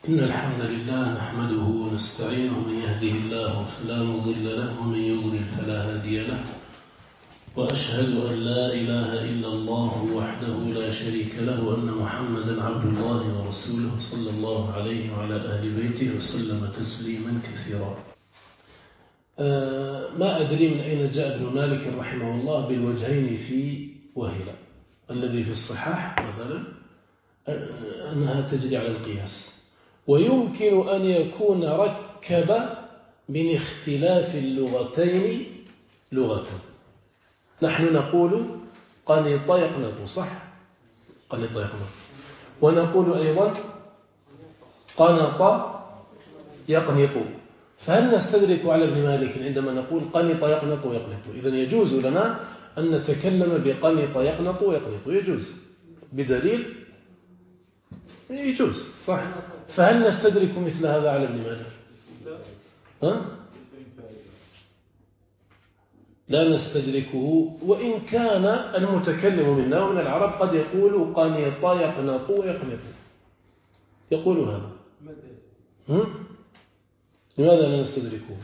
إن الحمد لله نحمده ونستعينه، من يهده الله فلا مضل له ومن يضلل فلا هادي له، وأشهد أن لا إله إلا الله وحده لا شريك له، وأن محمدا عبد الله ورسوله صلى الله عليه وعلى أهل بيته وسلم تسليما كثيرا. ما أدري من أين جاء ابن مالك رحمه الله بالوجهين في وهلة. الذي في الصحاح مثلا أنها تجري على القياس، ويمكن أن يكون ركب من اختلاف اللغتين لغة. نحن نقول قنط يقنط، صح؟ قنط يقنط. ونقول أيضا قنط يقنط. فهل نستدرك على ابن مالك عندما نقول قنط يقنط ويقنط؟ إذن يجوز لنا أن نتكلم بقنط يقنط ويقنط، يجوز بدليل، يجوز، صح؟ فهل نستدرك مثل هذا على ابن مالك؟ لا نستدركه، وإن كان المتكلم منا ومن العرب قد يقول قنط يقنط ويقنط، يقول هذا. لماذا لا نستدركه؟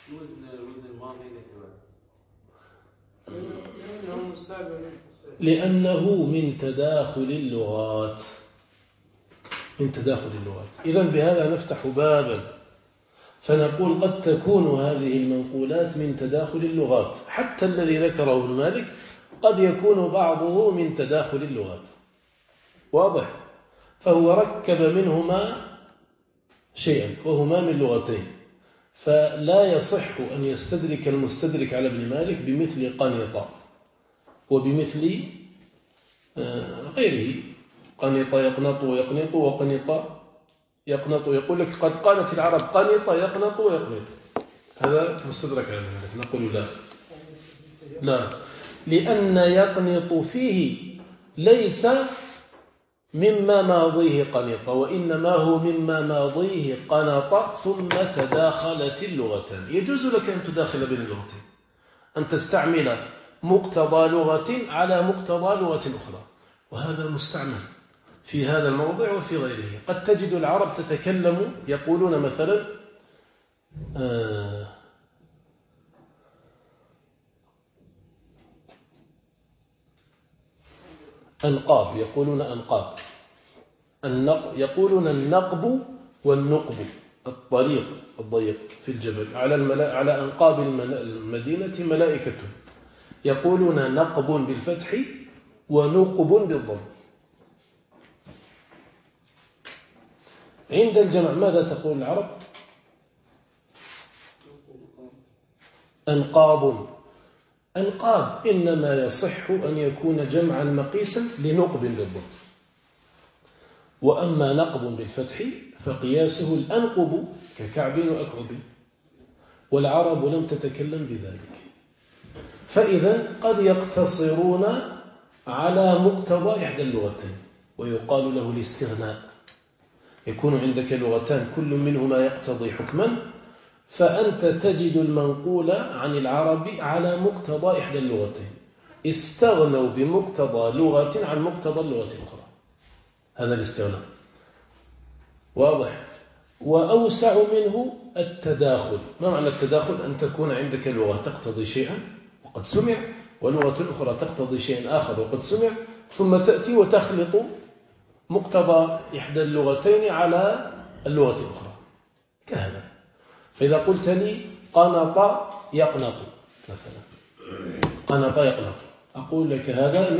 لأنه من تداخل اللغات، من تداخل اللغات. إذن بهذا نفتح بابا فنقول قد تكون هذه المنقولات من تداخل اللغات، حتى الذي ذكره ابن مالك قد يكون بعضه من تداخل اللغات، واضح؟ فهو ركب منهما شيئا وهما من لغتين، فلا يصح أن يستدرك المستدرك على ابن مالك بمثل قنط وبمثل غيره. قنط يقنط ويقنط وقنط يقنط. يقول لك قد قالت العرب قنط يقنط ويقنط، هذا مستدرك على ابن مالك. نقول لا، لأن يقنط فيه ليس مما ماضيه قنط، وإنما هو مما ماضيه قنط ثم تداخلت اللغتان. يجوز لك أن تداخل بين اللغتين، أن تستعمل مقتضى لغة على مقتضى لغة أخرى، وهذا مستعمل في هذا الموضع وفي غيره. قد تجد العرب تتكلم يقولون مثلا أنقاب، يقولون أنقاب، يقولون النقب والنقب، الطريق الضيق في الجبل. على أنقاب المدينة ملائكة، يقولون نقب بالفتح ونقب بالضم. عند الجمع ماذا تقول العرب؟ أنقاب. أنقاب إنما يصح أن يكون جمعا مقيسا لنقب بالضم، وأما نقب بالفتح فقياسه الأنقب ككعب وأكعب، والعرب لم تتكلم بذلك. فإذا قد يقتصرون على مقتضى إحدى اللغتين، ويقال له الاستغناء. يكون عندك لغتان كل منهما يقتضي حكما، فأنت تجد المنقول عن العرب على مقتضى إحدى اللغتين، استغنوا بمقتضى لغة عن مقتضى اللغة الأخرى. هذا الاستغناء واضح. وأوسع منه التداخل. ما معنى التداخل؟ أن تكون عندك لغة تقتضي شيئا وقد سمع، ولغة أخرى تقتضي شيئا آخر وقد سمع، ثم تأتي وتخلط مقتضى إحدى اللغتين على اللغة الأخرى كهذا. فإذا قلت لي قنط يقنط مثلا، قنط يقنط، أقول لك هذا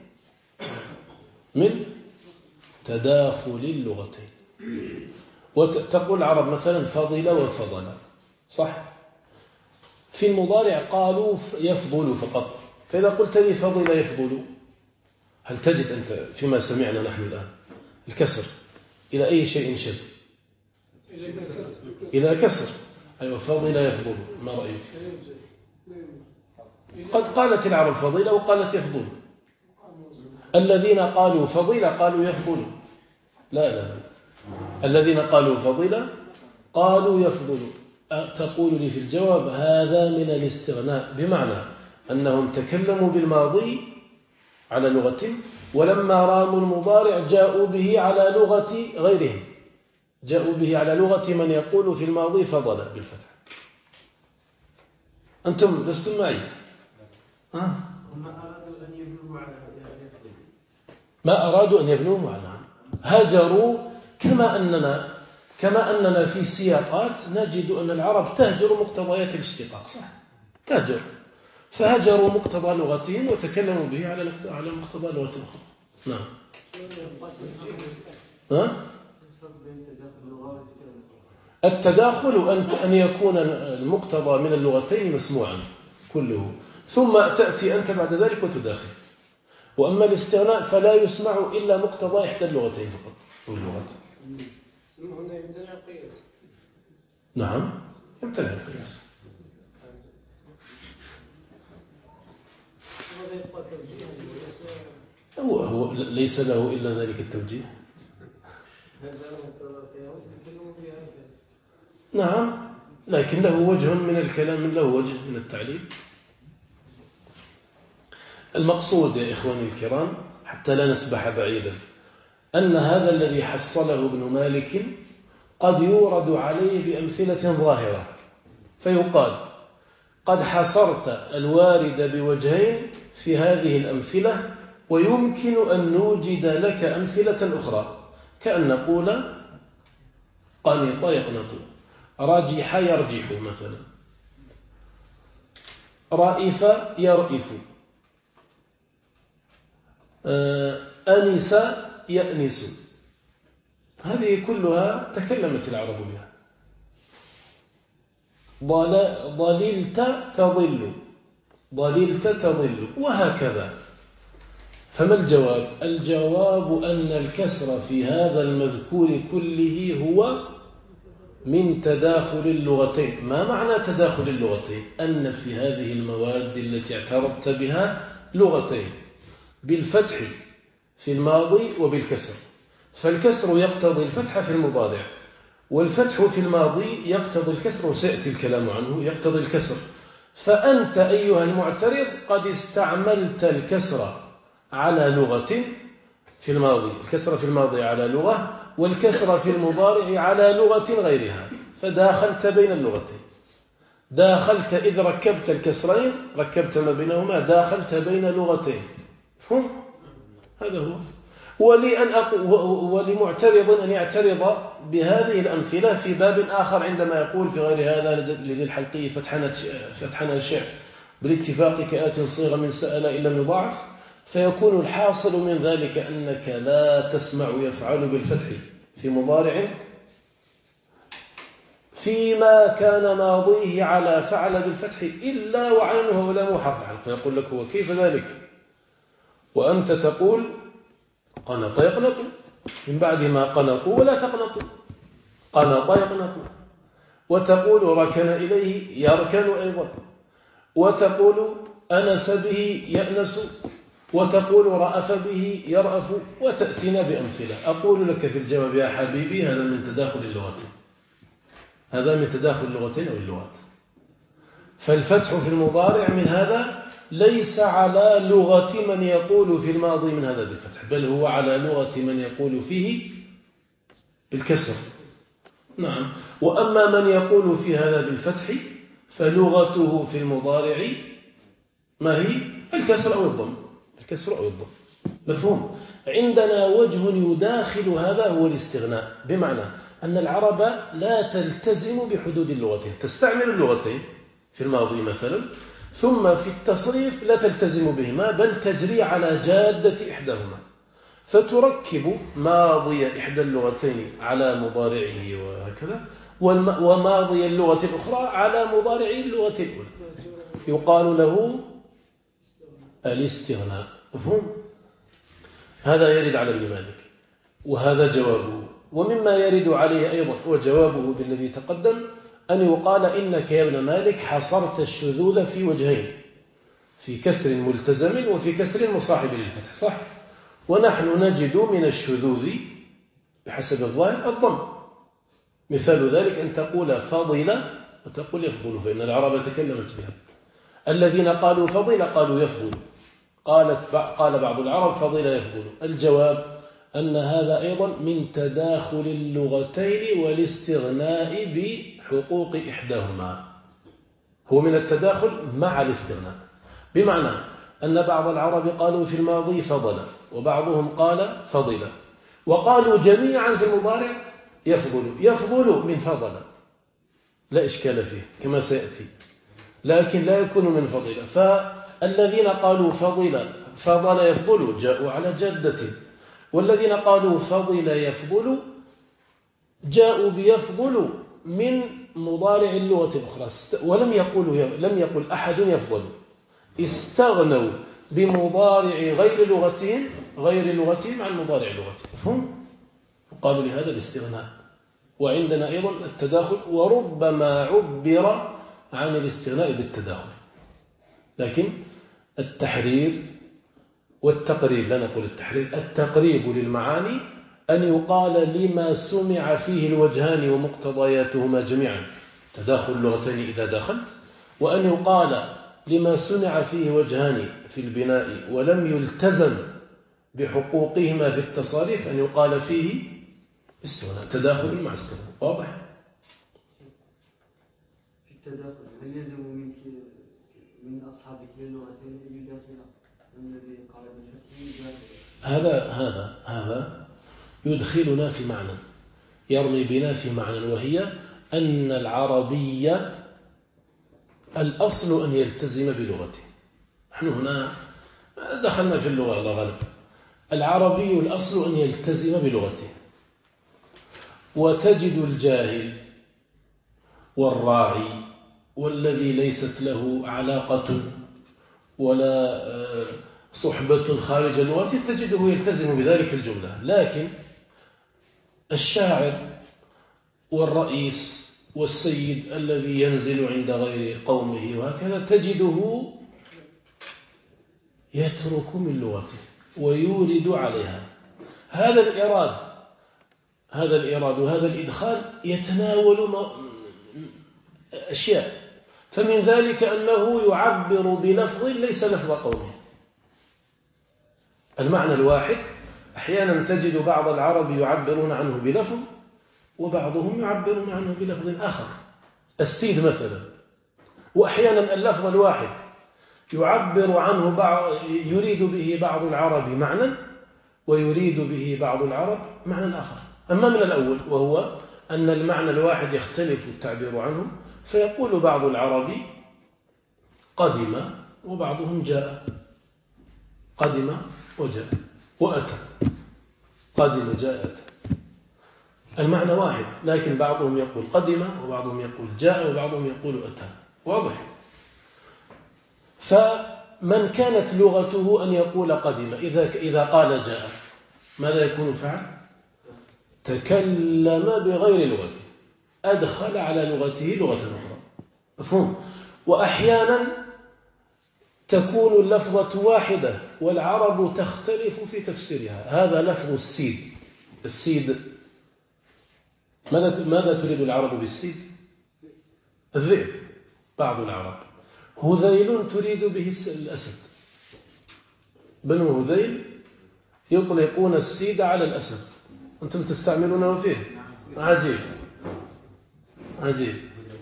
من تداخل اللغتين. وتقول العرب مثلا فضل وفضل، صح؟ في المضارع قالوا يفضل فقط. فإذا قلت لي فضل يفضل، هل تجد أنت فيما سمعنا نحن الآن الكسر إلى أي شيء شد؟ إلى كسر. أيوة، فضل يفضل. ما رأيك؟ قد قالت العرب فضل وقالت يفضل. الذين قالوا فضل قالوا يفضل. لا، الذين قالوا فضل قالوا يفضل. تقول لي في الجواب هذا من الاستغناء، بمعنى أنهم تكلموا بالماضي على لغة، ولما راموا المضارع جاءوا به على لغة غيرهم. جاءوا به على لغة من يقول في الماضي فضل بالفتح. أنتم لستم معي؟ ما أرادوا أن يبنوه معنا، هجروا. كما أننا في سياقات نجد أن العرب تهجر مقتضيات الاشتقاق، صح؟ تهجر، فهجروا مقتضى لغتهم وتكلموا به على مقتضى لغة أخرى. نعم. التداخل أن يكون المقتضى من اللغتين مسموعا كله، ثم تأتي أنت بعد ذلك وتداخل. وأما الاستغناء فلا يسمع إلا مقتضى إحدى اللغتين فقط واللغات. نعم، يمتنع القياس. هو ليس له إلا ذلك التوجيه. نعم، لكن له وجه من الكلام، له وجه من التعليل. المقصود يا إخواني الكرام حتى لا نسبح بعيدا أن هذا الذي حصله ابن مالك قد يورد عليه بأمثلة ظاهرة، فيقال قد حصرت الوارد بوجهين في هذه الأمثلة، ويمكن أن نوجد لك أمثلة أخرى، كأن نقول قنط يقنط، رجح يرجح مثلا، رائف يرئف، أنس يأنس. هذه كلها تكلمت العرب بها. ضللت تضل، ضللت تضل، وهكذا. فما الجواب؟ الجواب أن الكسر في هذا المذكور كله هو من تداخل اللغتين. ما معنى تداخل اللغتين؟ أن في هذه المواد التي اعترضت بها لغتين، بالفتح في الماضي وبالكسر. فالكسر يقتضي الفتح في المضارع، والفتح في الماضي يقتضي الكسر، وسيأتي الكلام عنه يقتضي الكسر. فأنت أيها المعترض قد استعملت الكسر على لغة في الماضي، الكسر في الماضي على لغة، والكسر في المضارع على لغة غيرها، فداخلت بين اللغتين. داخلت إذ ركبت الكسرين، ركبت ما بينهما، داخلت بين لغتين. فهم؟ هذا هو. ولمعترض أن يعترض بهذه الأمثلة في باب آخر عندما يقول في غير هذا لذي الحلقي فتحنا الشعر بالاتفاق كآت صيغ من سأل إلى يضاعف، فيكون الحاصل من ذلك أنك لا تسمع يفعل بالفتح في مضارع فيما كان ماضيه على فعل بالفتح إلا وعينه ولا محرف حلق. فيقول لك هو كيف ذلك؟ وأنت تقول قنط يقنط من بعد ما قنطوا ولا تقنطوا، قنط يقنط. وتقول ركن إليه يركن أيضا، وتقول أنس به يأنس، وتقول رأف به يرأف، وتأتينا بأمثلة. أقول لك في الجواب يا حبيبي هذا من تداخل اللغتين، هذا من تداخل اللغتين أو اللغات. فالفتح في المضارع من هذا ليس على لغة من يقول في الماضي من هذا بالفتح، بل هو على لغة من يقول فيه بالكسر. نعم. وأما من يقول في هذا بالفتح فلغته في المضارع ما هي؟ الكسر أو الضم، الكسر أو الضم. مفهوم؟ عندنا وجه يداخل هذا هو الاستغناء، بمعنى أن العرب لا تلتزم بحدود اللغتين، تستعمل اللغتين في الماضي مثلا، ثم في التصريف لا تلتزم بهما، بل تجري على جادة إحداهما، فتركب ماضي إحدى اللغتين على مضارعه وهكذا، وماضي اللغة الأخرى على مضارع اللغة الأولى، يقال له الاستغناء. مفهوم؟ هذا يرد على ابن مالك، وهذا جوابه. ومما يرد عليه أيضا وجوابه بالذي تقدم أن يقال إنك يا ابن مالك حصرت الشذوذ في وجهين، في كسر ملتزم وفي كسر مصاحب للفتح، صح؟ ونحن نجد من الشذوذ بحسب الظاهر الضم. مثال ذلك أن تقول فضل وتقول يفضل، فإن العرب تكلمت بها. الذين قالوا فضل قالوا يفضل، قال بعض العرب فضل يفضل. الجواب أن هذا أيضا من تداخل اللغتين والاستغناء بحقوق إحداهما. هو من التداخل مع الاستغناء، بمعنى أن بعض العرب قالوا في الماضي فضل، وبعضهم قال فضل، وقالوا جميعا في المضارع يفضل من فضل، لا إشكال فيه كما سيأتي، لكن لا يكون من فضل. فالذين قالوا فضل يفضل جاءوا على جدة، والذين قالوا فضل يفضل جاءوا بيفضل من مضارع اللغة الأخرى، ولم يقل أحد يفضل، استغنوا بمضارع غير لغتهم عن مضارع لغتهم، هم قالوا لهذا الاستغناء. وعندنا أيضا التداخل، وربما عبر عن الاستغناء بالتداخل، لكن التحرير والتقريب، لا نقول التحرير، التقريب للمعاني أن يقال لما سمع فيه الوجهان ومقتضياتهما جميعا، تداخل اللغتين إذا دخلت، وأن يقال لما سمع فيه وجهان في البناء ولم يلتزم بحقوقهما في التصاريف أن يقال فيه استغناء، تداخل مع استغناء. واضح؟ في التداخل هل يلزم من أصحاب كل اللغتين أن يداخل الذي قال هذا يدخلنا في معنى، يرمي بنا في معنى، وهي أن العربية الأصل أن يلتزم بلغته. نحن هنا دخلنا في اللغة على غالب. العربي الأصل أن يلتزم بلغته، وتجد الجاهل والراعي والذي ليست له علاقة ولا صحبة خارج اللغة تجده يلتزم بذلك الجملة، لكن الشاعر والرئيس والسيد الذي ينزل عند غير قومه وهكذا تجده يترك من لغته ويورد عليها. هذا الإراد وهذا الإدخال يتناول أشياء، فمن ذلك أنه يعبر بلفظ ليس لفظ قومه. المعنى الواحد أحيانا تجد بعض العرب يعبرون عنه بلفظ وبعضهم يعبرون عنه بلفظ آخر، السيد مثلا، وأحيانا اللفظ الواحد يعبر عنه يريد به بعض العرب معنى ويريد به بعض العرب معنى آخر. أما من الأول وهو أن المعنى الواحد يختلف التعبير عنه، فيقول بعض العرب قدم وبعضهم جاء، قدم وجاء وأتى، قدم جاء أتى، المعنى واحد، لكن بعضهم يقول قدم وبعضهم يقول جاء وبعضهم يقول أتى. واضح؟ فمن كانت لغته أن يقول قدم إذا قال جاء ماذا يكون فعل؟ تكلم بغير لغته، أدخل على لغته لغة أخرى. مفهوم؟ وأحيانا تكون اللفظة واحدة والعرب تختلف في تفسيرها. هذا لفظ السيد ماذا تريد العرب بالسيد؟ الذئب، بعض العرب. هذيل تريد به الأسد، بنو هذيل يطلقون السيد على الأسد، أنتم تستعملونه فيه. عجيب عجيب.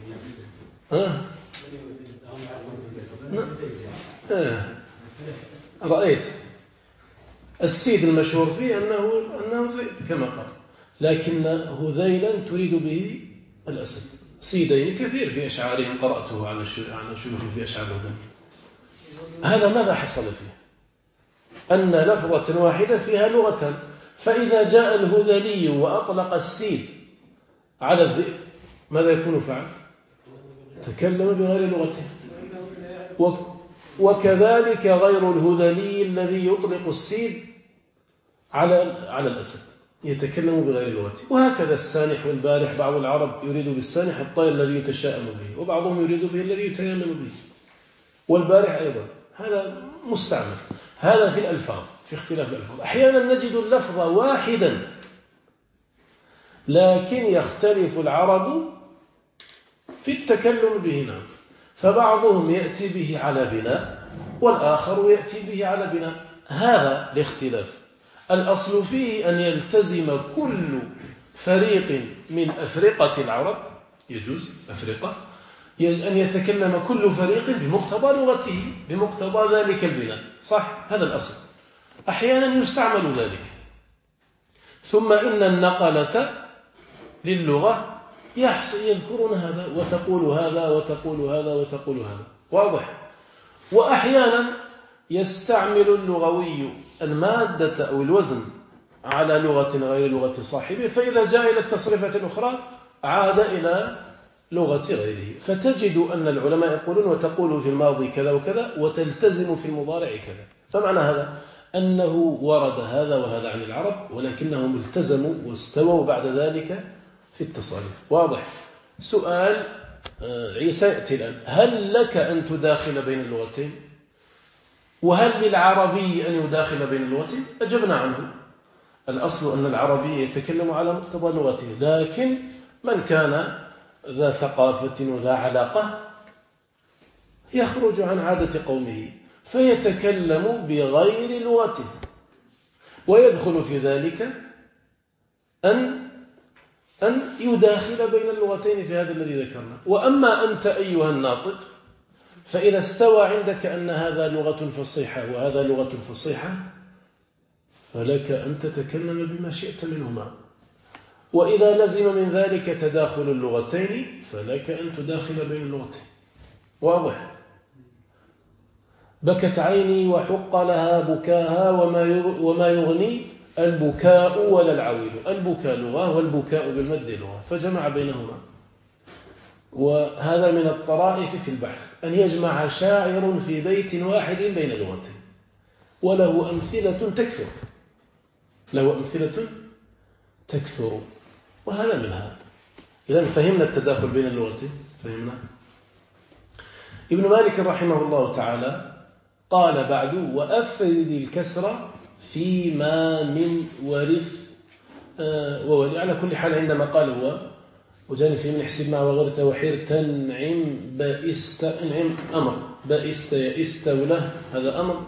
رأيت السيد المشهور فيه أنه ذئب كما قال، لكن هذيلا تريد به الأسد. سيدين كثير في أشعارهم قرأته عن شيوخ في أشعار هذيل. هذا ماذا حصل فيه؟ أن لفظة واحدة فيها لغة، فإذا جاء الهذلي وأطلق السيد على الذئب ماذا يكون فعل؟ تكلم بغير لغته. وكذلك غير الهذلي الذي يطلق السيد على الأسد يتكلم بغير لغته. وهكذا السانح والبارح، بعض العرب يريد بالسانح الطير الذي يتشائم به، وبعضهم يريد به الذي يتيامن به. والبارح أيضا هذا مستعمل. هذا في الألفاظ، في اختلاف الألفاظ. أحيانا نجد اللفظ واحدا لكن يختلف العرب في التكلم به. نعم، فبعضهم يأتي به على بناء والآخر يأتي به على بناء، هذا الاختلاف. الأصل فيه أن يلتزم كل فريق من أفرقة العرب، يجوز أفرقة، أن يتكلم كل فريق بمقتضى لغته، بمقتضى ذلك البناء، صح؟ هذا الأصل. أحيانا يستعمل ذلك. ثم إن النقلة للغة يذكرون هذا وتقول هذا وتقول هذا وتقول هذا، واضح؟ وأحيانا يستعمل اللغوي المادة أو الوزن على لغة غير لغة صاحبه، فإذا جاء إلى التصريفة الأخرى عاد إلى لغة غيره. فتجد أن العلماء يقولون وتقول في الماضي كذا وكذا وتلتزم في المضارع كذا. فمعنى هذا أنه ورد هذا وهذا عن العرب، ولكنهم التزموا واستووا بعد ذلك في التصاريف، واضح؟ سؤال عيسى يأتي الآن: هل لك أن تداخل بين اللغتين؟ وهل للعربي أن يداخل بين اللغتين؟ أجبنا عنه. الأصل أن العربي يتكلم على مقتضى لغته، لكن من كان ذا ثقافة وذا علاقة يخرج عن عادة قومه فيتكلم بغير لغته، ويدخل في ذلك أن يداخل بين اللغتين في هذا الذي ذكرنا. وأما أنت أيها الناطق، فإذا استوى عندك أن هذا لغة فصيحة وهذا لغة فصيحة فلك أن تتكلم بما شئت منهما، وإذا لزم من ذلك تداخل اللغتين فلك أن تداخل بين اللغتين، واضح؟ بكت عيني وحق لها بكاها وما يغني البكاء ولا العويل. البكاء لغة والبكاء بالمد لغة، فجمع بينهما. وهذا من الطرائف في البحث أن يجمع شاعر في بيت واحد بين لغتين، وله أمثلة تكثر، له أمثلة تكثر، وهذا منها. إذن فهمنا التداخل بين اللغتين، فهمنا. ابن مالك رحمه الله تعالى قال بعد: وأفرد الكسر فيما من ورث وولي. على كل حال عندما قال هو وجاني في من حسب ما وغرت وحير تنعم بائست انعم أمر بائست يئست وله، هذا أمر.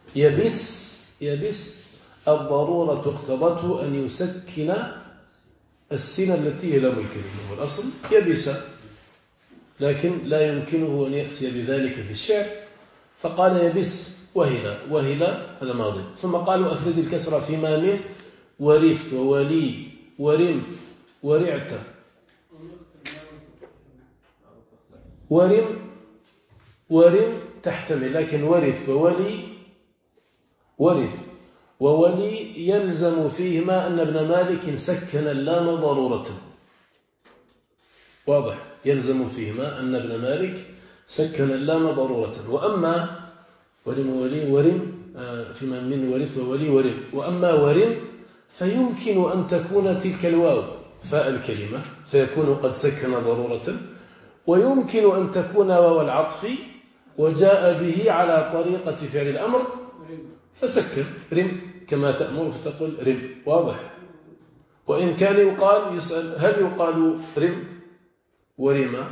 يبس الضرورة اقتضته أن يسكن السنة التي هي لام الكلمة، والأصل يبس، لكن لا يمكنه أن يأتي بذلك في الشعر، فقال يبس وهلا هذا ماضي. ثم قالوا أفرد الكسرة فيما من ورث وولي ورم ورعت. ورم تحتمل، لكن ورث وولي يلزم فيهما أن ابن مالك سكن اللام ضرورة، واضح؟ يلزم فيهما أن ابن مالك سكن اللام ضرورة. وأما ورم فيما من ورث وولي ورم، وأما ورم فيمكن أن تكون تلك الواو فاء الكلمة فيكون قد سكن ضرورة، ويمكن أن تكون واو العطف وجاء به على طريقة فعل الأمر فسكن رم كما تأمر فتقول رم، واضح؟ وإن كان يسأل هل يقال رم ورم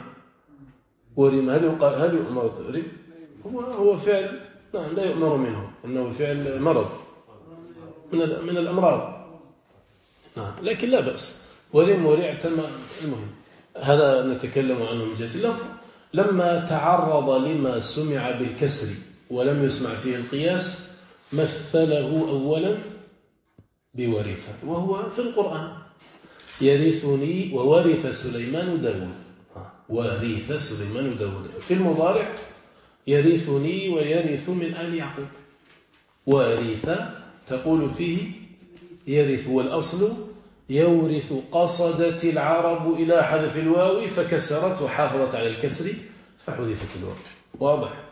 هل يؤمر رم؟ هو فعل نعم لا يؤمر منه، إنه فعل مرض من الأمراض، نعم، لكن لا بأس. ورم ورعت المهم هذا نتكلم عنه من جهة اللفظ. لما تعرض لما سمع بالكسر ولم يسمع فيه القياس مثله أولا بورثة، وهو في القرآن: يرثني وورث سليمان داود. ورث سليمان داود. في المضارع: يرثني ويرث من آل يعقوب. ورث تقول فيه يرث، والأصل يورث. قصدت العرب إلى حذف الواو فكسرت وحافظت على الكسر فحذفت الواو، واضح؟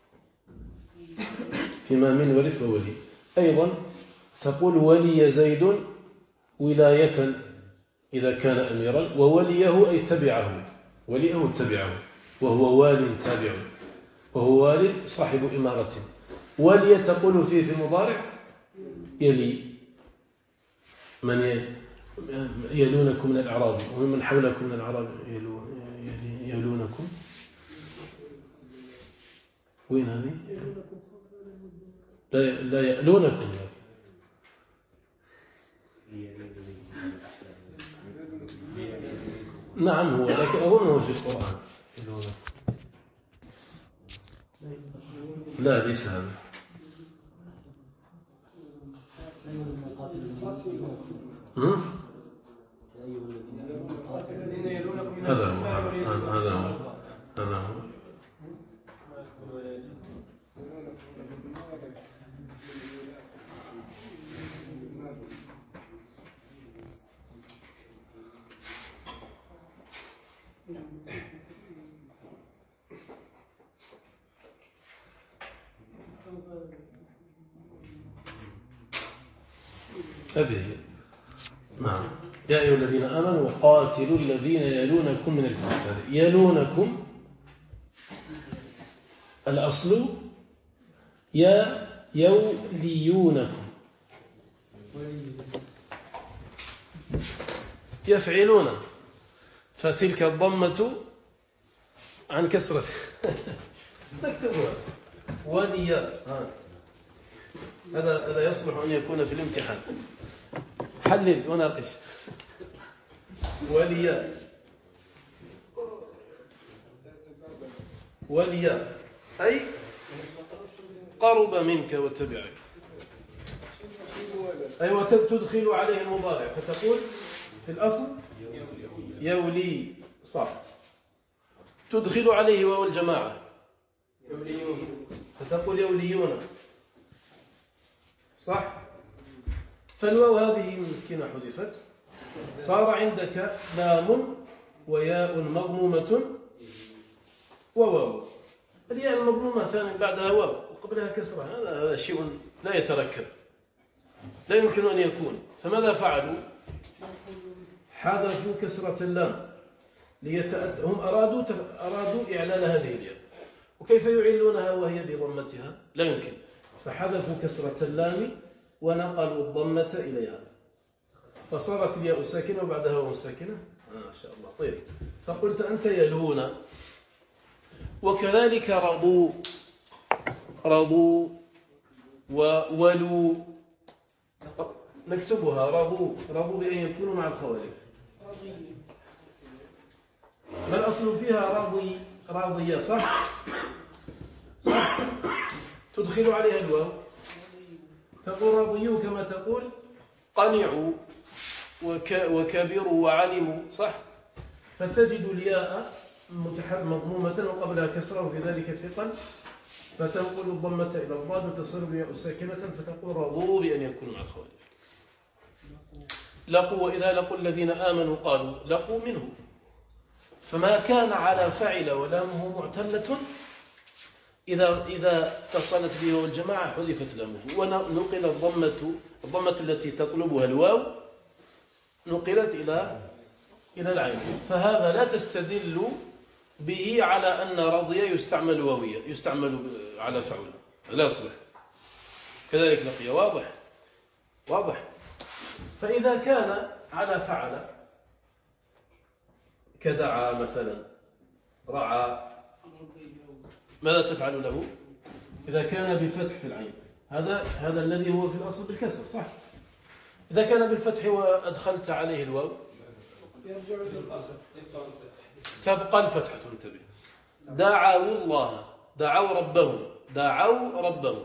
فيما من ورث وولي. أيضا تقول ولي زيد ولاية إذا كان أميرا، ووليه أي تبعه، وليه تبعه، وهو وال تابع، وهو وال صاحب إمارة. ولي تقول فيه في المضارع يلي من يلونكم من الأعراب ومن حولكم من الأعراب يلونكم. وين هذه؟ لا يألونكم، نعم هو، لكن أظنه في القرآن. لا ليس هذا. هذا هو. أبي نعم. يا أيها الذين آمنوا قاتلوا الذين يلونكم من الكفار. يلونكم الأصل يوليونكم، يفعلون، فتلك الضمة عن كسرة نكتبها ولي. هذا يصلح أن يكون في الامتحان. حلل وناقش. ولي أي قرب منك وتبعك، أي وتدخل عليه المضارع فتقول في الأصل يولي، صح. تدخل عليه واو الجماعة فتقول يوليون، صح. فالواو هذه مسكينة حذفت، صار عندك لام وياء مضمومة وواو. الياء المضمومة ثاني بعدها واو وقبلها كسرة، هذا شيء لا يتركب، لا يمكن أن يكون. فماذا فعلوا؟ حذفوا كسرة اللام هم أرادوا إعلان هذه الياء، وكيف يعلونها وهي بضمتها؟ لا يمكن. فحذفوا كسرة اللام ونقلوا الضمة إليها، فصارت الياء ساكنة وبعدها واو ساكنة. ما شاء الله. طيب، فقلت أنت يلون. وكذلك رضوا وولوا، نكتبها رضوا بأن يكونوا مع الخوالف. ما الأصل فيها؟ راضية، صح. تدخل عليها الواو تقول رضيوا، كما تقول قنعوا وكبروا وعلموا، صح. فتجد الياء مضمومة وقبلها كسرة وفي ذلك ثقل، فتنقل الضمة إلى الضاد وتصير الياء ساكنة فتقول رضوا بأن يكونوا مع الخوالف. لقوا، وإذا لقوا الذين آمنوا قالوا لقوا منه. فما كان على فعل ولامه معتلة إذا اتصلت به والجماعة حذفت لامه، ونقل الضمة التي تطلبها الواو نقلت إلى العين. فهذا لا تستدل به على أن رضي يستعمل واوية، يستعمل على فعل، لا يصلح. كذلك لقي. واضح. فإذا كان على فعل كدعا مثلا، رعى، ماذا تفعل له؟ إذا كان بفتح في العين، هذا الذي هو في الأصل بالكسر، صح. إذا كان بالفتح وأدخلت عليه الواو تبقى الفتحة. انتبه. دعوا الله، دعوا ربهم،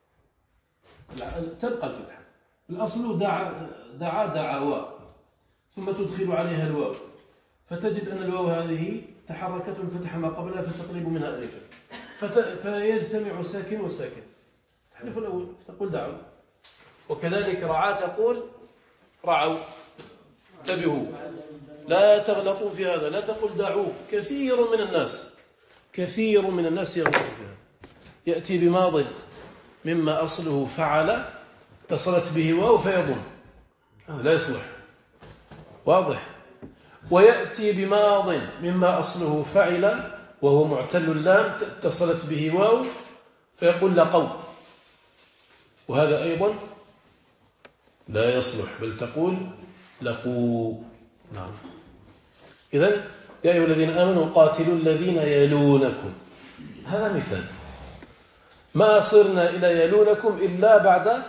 تبقى الفتحة. الأصل دعوا ثم تدخل عليها الواو، فتجد أن الواو هذه تحركت الفتحة ما قبلها فتقلب منها ألفا، فيجتمع ساكن وساكن. تحذف الأول فتقول دعوا. وكذلك رعى تقول رعوا. انتبهوا، لا تغلطوا في هذا، لا تقول دعوا. كثير من الناس يغلط في هذا، يأتي بماض مما أصله فعل اتصلت به واو فيضم، لا يصلح. واضح. ويأتي بماض مما أصله فعل وهو معتل اللام اتصلت به واو فيقول لقوا، وهذا أيضا لا يصلح، بل تقول لقوا. نعم. إذن يا أيها الذين آمنوا قاتلوا الذين يلونكم، هذا مثال. ما صرنا إلى يلونكم إلا بعد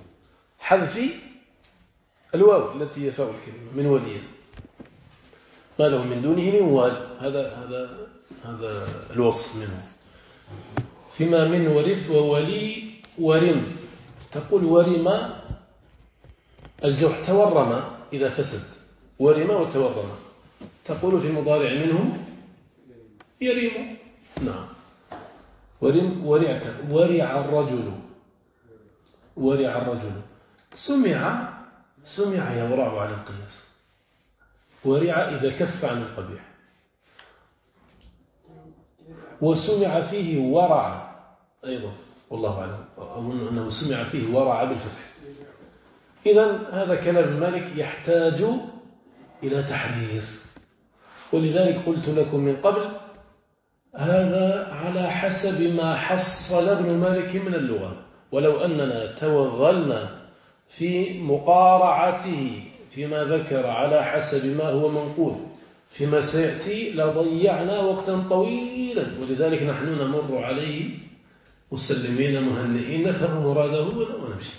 حذف الواو التي هي فاء الكلمة من ولي. ما له من دونه من وال، هذا الوصف منه. فيما من ورث وولي ورم، تقول ورم الجرح تورم إذا فسد، ورم وتورم، تقول في مضارع منه يريم. نعم. ورم ورعت، ورع الرجل، ورع الرجل، سمع يورع على القياس، ورع إذا كف عن القبيح، وسمع فيه ورع أيضا، والله أعلم، أظن أنه سمع فيه ورع بالفتح. إذن هذا كلام مالك يحتاج إلى تحرير، ولذلك قلت لكم من قبل هذا على حسب ما حصل ابن مالك من اللغة، ولو أننا توغلنا في مقارعته فيما ذكر على حسب ما هو منقول فيما سيأتي لضيعنا وقتا طويلا، ولذلك نحن نمر عليه مسلمين مهنئين نفهم مراده ونمشي.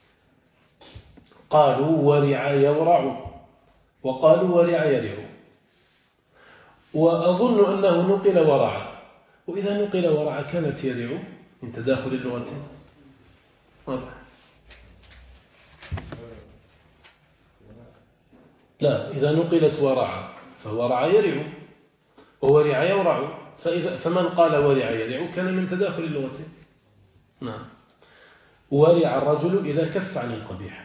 قالوا ورع يورع، وقالوا ورع يرع، وأظن أنه نقل ورع، وإذا نقل ورع كانت يرع من تداخل اللغتين. لا، إذا نقلت ورع فورع يرع، وورع يورع، فمن قال ورع يرع كان من تداخل اللغتين. نعم. ورع الرجل إذا كف عن القبيح،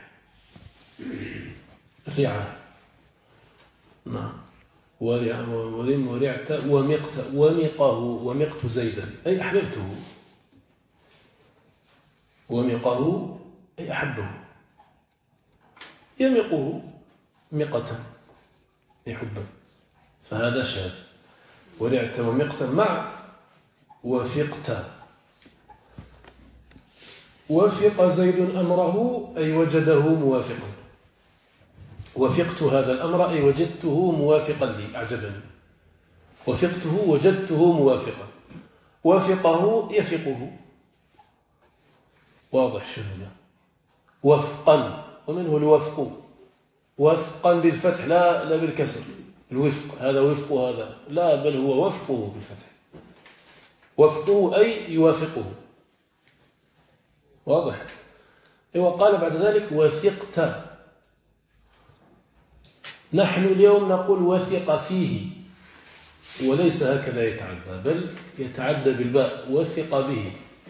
رعاه. نعم. ورع ورم ورعت ومقت، ومقت زيدا أي أحببته، ومقه أي أحبه، يمقه مقة يحبه، فهذا شاذ. ورعت ومقت مع وفقت، وفق زيد أمره أي وجده موافقا، وفقت هذا الأمر أي وجدته موافقا لي، أعجبني، وفقته وجدته موافقا، وفقه يفقه، واضح شنو، وفقا، ومنه الوفق، وفقا بالفتح لا بالكسر، الوفق هذا وفق هذا لا، بل هو وفقه بالفتح، وفقه أي يوافقه، واضح. وقال بعد ذلك وثقت، نحن اليوم نقول وثق فيه، وليس هكذا يتعدى، بل يتعدى بالباء، وثق به،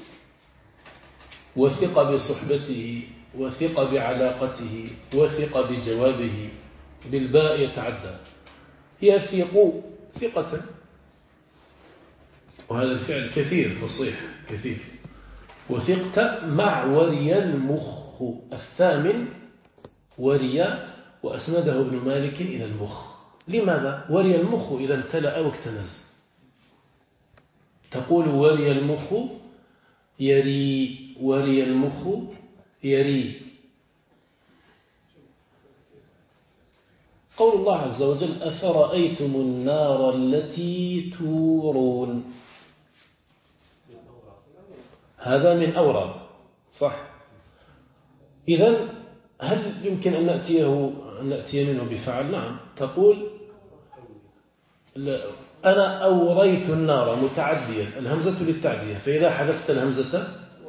وثق بصحبته، وثق بعلاقته، وثق بجوابه، بالباء يتعدى، يثق ثقة، وهذا الفعل كثير فصيح كثير. وثقت مع وري المخ، الثامن وري، وأسنده ابن مالك إلى المخ. لماذا؟ وري المخ إذا امتلأ واكتنز، تقول وري المخ يري، وري المخ يري. قول الله عز وجل أفرأيتم النار التي تورون، هذا من أورى، صح. إذن هل يمكن أن نأتي منه بفعل؟ نعم، تقول أنا أوريت النار متعديا، الهمزة للتعدية، فإذا حذفت الهمزة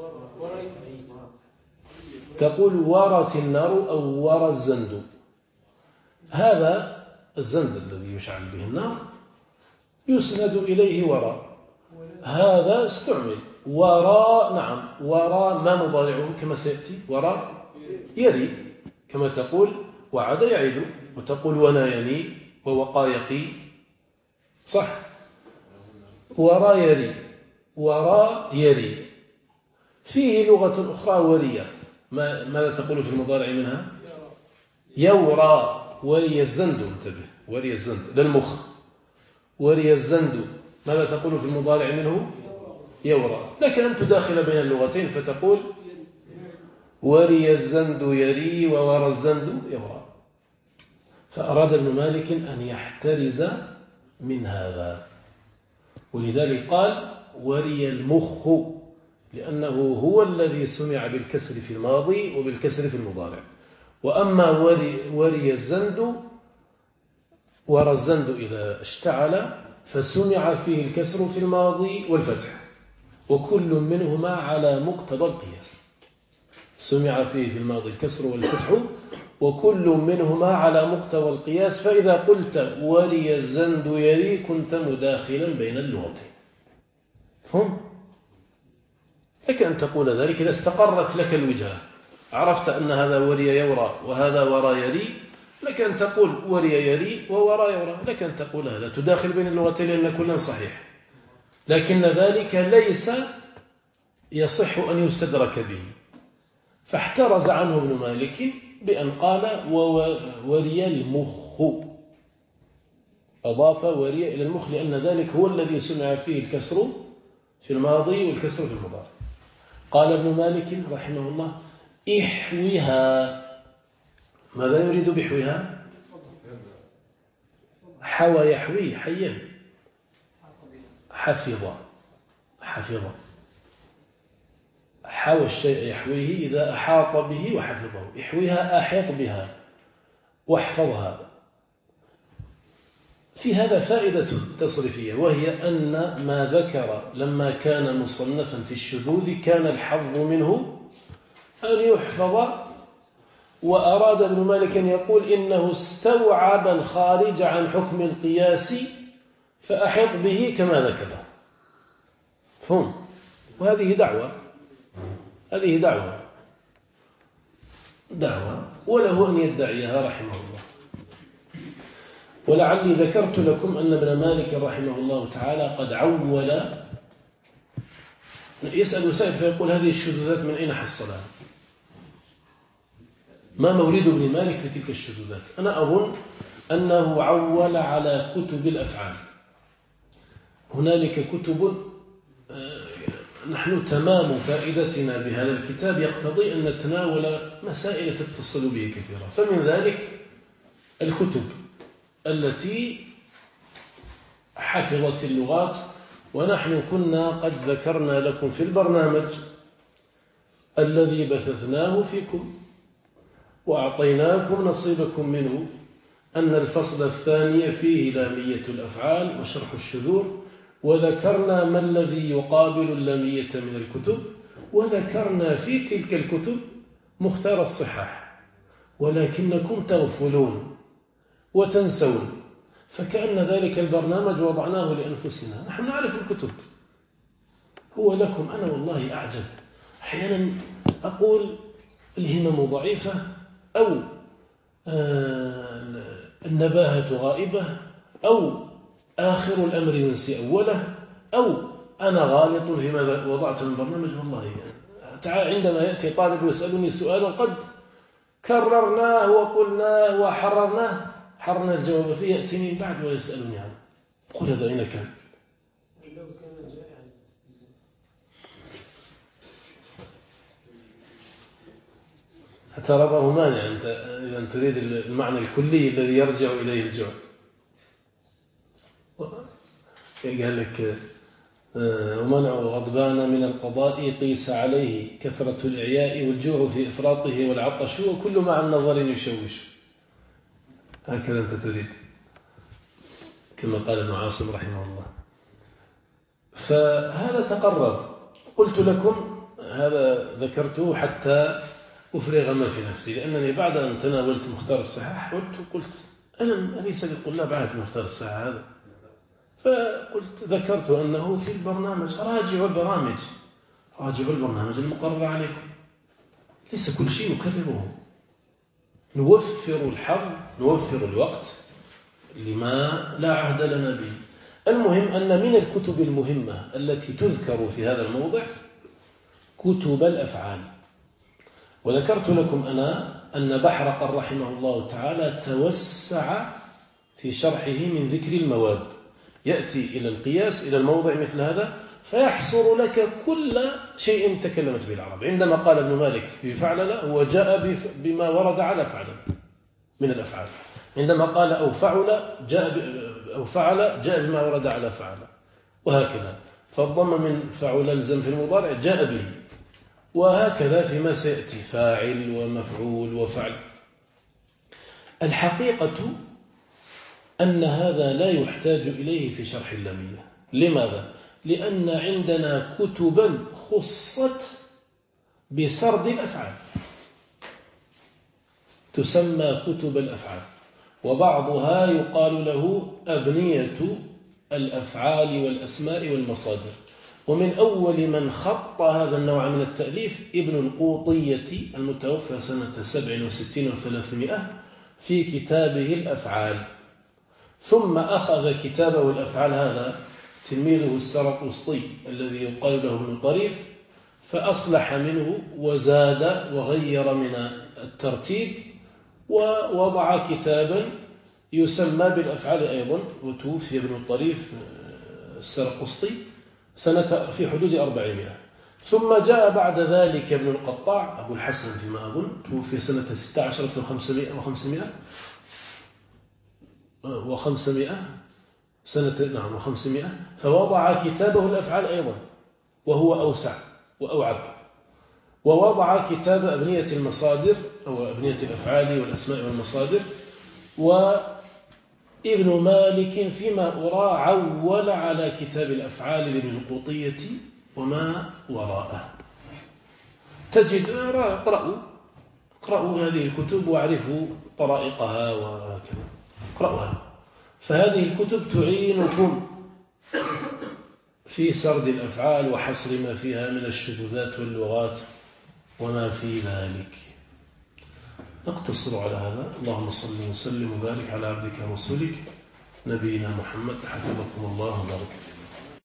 تقول ورت النار أو ورى الزند، هذا الزند الذي يشعل به النار يسند إليه وراء، هذا استعمل وراء. نعم، وراء ما مضارعه كما سيأتي، وراء يري، كما تقول وعد يعد، وتقول ونا يني ووقى يقي، صح. وراء يري، وراء يري. فيه لغة أخرى ورية، ماذا تقول في المضارع منها؟ يورى، وري الزند، انتبه، وري الزند للمخ، وري الزند، ماذا تقول في المضارع منه؟ يورى، لكن أن تداخل بين اللغتين فتقول وري الزند يري، وورى الزند يورى. فأراد ابن مالك أن يحترز من هذا، ولذلك قال وري المخ، لأنه هو الذي سمع بالكسر في الماضي وبالكسر في المضارع. وأما وري الزند ورى الزند إذا اشتعل فسمع فيه الكسر في الماضي والفتح، وكل منهما على مقتضى القياس. سمع فيه في الماضي الكسر والفتح وكل منهما على مقتضى القياس، فإذا قلت ولي الزند يري كنت مداخلا بين اللغتين. فهم؟ لك أن تقول ذلك إذا استقرت لك الوجهة، عرفت أن هذا ولي يورى وهذا ورى يري، لك أن تقول ولي يري وورى يورى، لك أن تقول هذا تداخل بين اللغتين لأن كلا صحيح، لكن ذلك ليس يصح أن يستدرك به. فاحترز عنه ابن مالك بأن قال وري المخ، أضاف وري إلى المخ لأن ذلك هو الذي سمع فيه الكسر في الماضي والكسر في المضارع. قال ابن مالك رحمه الله احوها. ماذا يريد بحوها؟ حوى يحوي حيا، حفظ حوى الشيء يحويه إذا أحاط به وحفظه. احوها أحيط بها واحفظها. في هذا فائدة تصريفية، وهي أن ما ذكر لما كان مصنفا في الشذوذ كان الحظ منه أن يحفظ، وأراد ابن مالك أن يقول إنه استوعب الخارج عن حكم القياس فأحط به كما ذكره. فهم؟ وهذه دعوة وله أن يدعيها رحمه الله. ولعلي ذكرت لكم أن ابن مالك رحمه الله تعالى قد عول. يسأل سائل فيقول هذه الشذوذات من أين حصلها؟ ما مورد ابن مالك في تلك الشذوذات؟ أنا أظن أنه عول على كتب الأفعال. هنالك كتب نحن تمام فائدتنا بهذا الكتاب يقتضي أن نتناول مسائل تتصل به كثيرا، فمن ذلك الكتب التي حفظت اللغات. ونحن كنا قد ذكرنا لكم في البرنامج الذي بثثناه فيكم وأعطيناكم نصيبكم منه أن الفصل الثاني فيه لامية الأفعال وشرح الشذور، وذكرنا ما الذي يقابل اللامية من الكتب، وذكرنا في تلك الكتب مختار الصحاح، ولكنكم تغفلون وتنسون، فكأن ذلك البرنامج وضعناه لأنفسنا. نحن نعرف الكتب، هو لكم. أنا والله أعجب أحيانا أقول الهمم ضعيفة أو النباهة غائبة أو آخر الأمر ينسي أوله أو أنا غالط فيما وضعت من برنامج. والله عندما يأتي طالب ويسألني سؤالا قد كررناه وقلناه وحررناه حررنا الجواب فيه، يأتي من بعد ويسألني عنه، قل هذا أين كان؟ تراه مانع أنت إذا تريد المعنى الكلي الذي يرجع إليه الجوع. قال لك ومنع غضبان من القضاء قيس عليه كثرة الإعياء والجوع في إفراطه والعطش وكل مع النظر يشوش. هكذا أنت تريد كما قال ابن عاصم رحمه الله. فهذا تقرر. قلت لكم هذا ذكرته حتى أفرغ ما في نفسي، لأنني بعد أن تناولت مختار الصحاح قلت أليس للطلاب عهد مختار الصحاح هذا؟ فقلت ذكرت أنه في البرنامج. راجعوا البرنامج المقرر عليكم، ليس كل شيء نكرره، نوفر الحظ نوفر الوقت لما لا عهد لنا به. المهم أن من الكتب المهمة التي تذكر في هذا الموضع كتب الأفعال. وذكرت لكم أنا أن بحرقا رحمه الله تعالى توسع في شرحه من ذكر المواد، يأتي إلى القياس إلى الموضع مثل هذا فيحصر لك كل شيء تكلمت به العرب. عندما قال ابن مالك في فعلل هو جاء بما ورد على فعل من الأفعال، عندما قال أو فعل جاء بما ورد على فعل، وهكذا. فالضم من فعل الزم في المضارع جاء به، وهكذا فيما سيأتي فاعل ومفعول وفعل. الحقيقة أن هذا لا يحتاج إليه في شرح اللامية. لماذا؟ لأن عندنا كتبا خصت بسرد الأفعال تسمى كتب الأفعال، وبعضها يقال له أبنية الأفعال والأسماء والمصادر. ومن أول من خط هذا النوع من التأليف ابن القوطية المتوفى سنة 67 و300 في كتابه الأفعال. ثم أخذ كتابه الأفعال هذا تلميذه السرقسطي الذي يقال له ابن طريف، فأصلح منه وزاد وغير من الترتيب ووضع كتابا يسمى بالأفعال أيضا. وتوفي ابن الطريف السرقسطي سنة في حدود 400. ثم جاء بعد ذلك ابن القطاع أبو الحسن فيما أظن، توفي سنة 16 و500 سنة نعم و500، فوضع كتابه الأفعال أيضا وهو أوسع وأوعب. ووضع كتاب أبنية المصادر أو أبنية الأفعال والأسماء والمصادر. وابن مالك فيما أرى عول على كتاب الأفعال لابن القوطية وما وراءه. تجد اقرأوا هذه الكتب واعرفوا طرائقها وكذا، اقرأوها. فهذه الكتب تعينكم في سرد الأفعال وحصر ما فيها من الشذوذات واللغات وما في ذلك. نقتصر على هذا. اللهم صل وسلم وبارك على عبدك ورسولك نبينا محمد، حفظكم الله وبارك فيكم.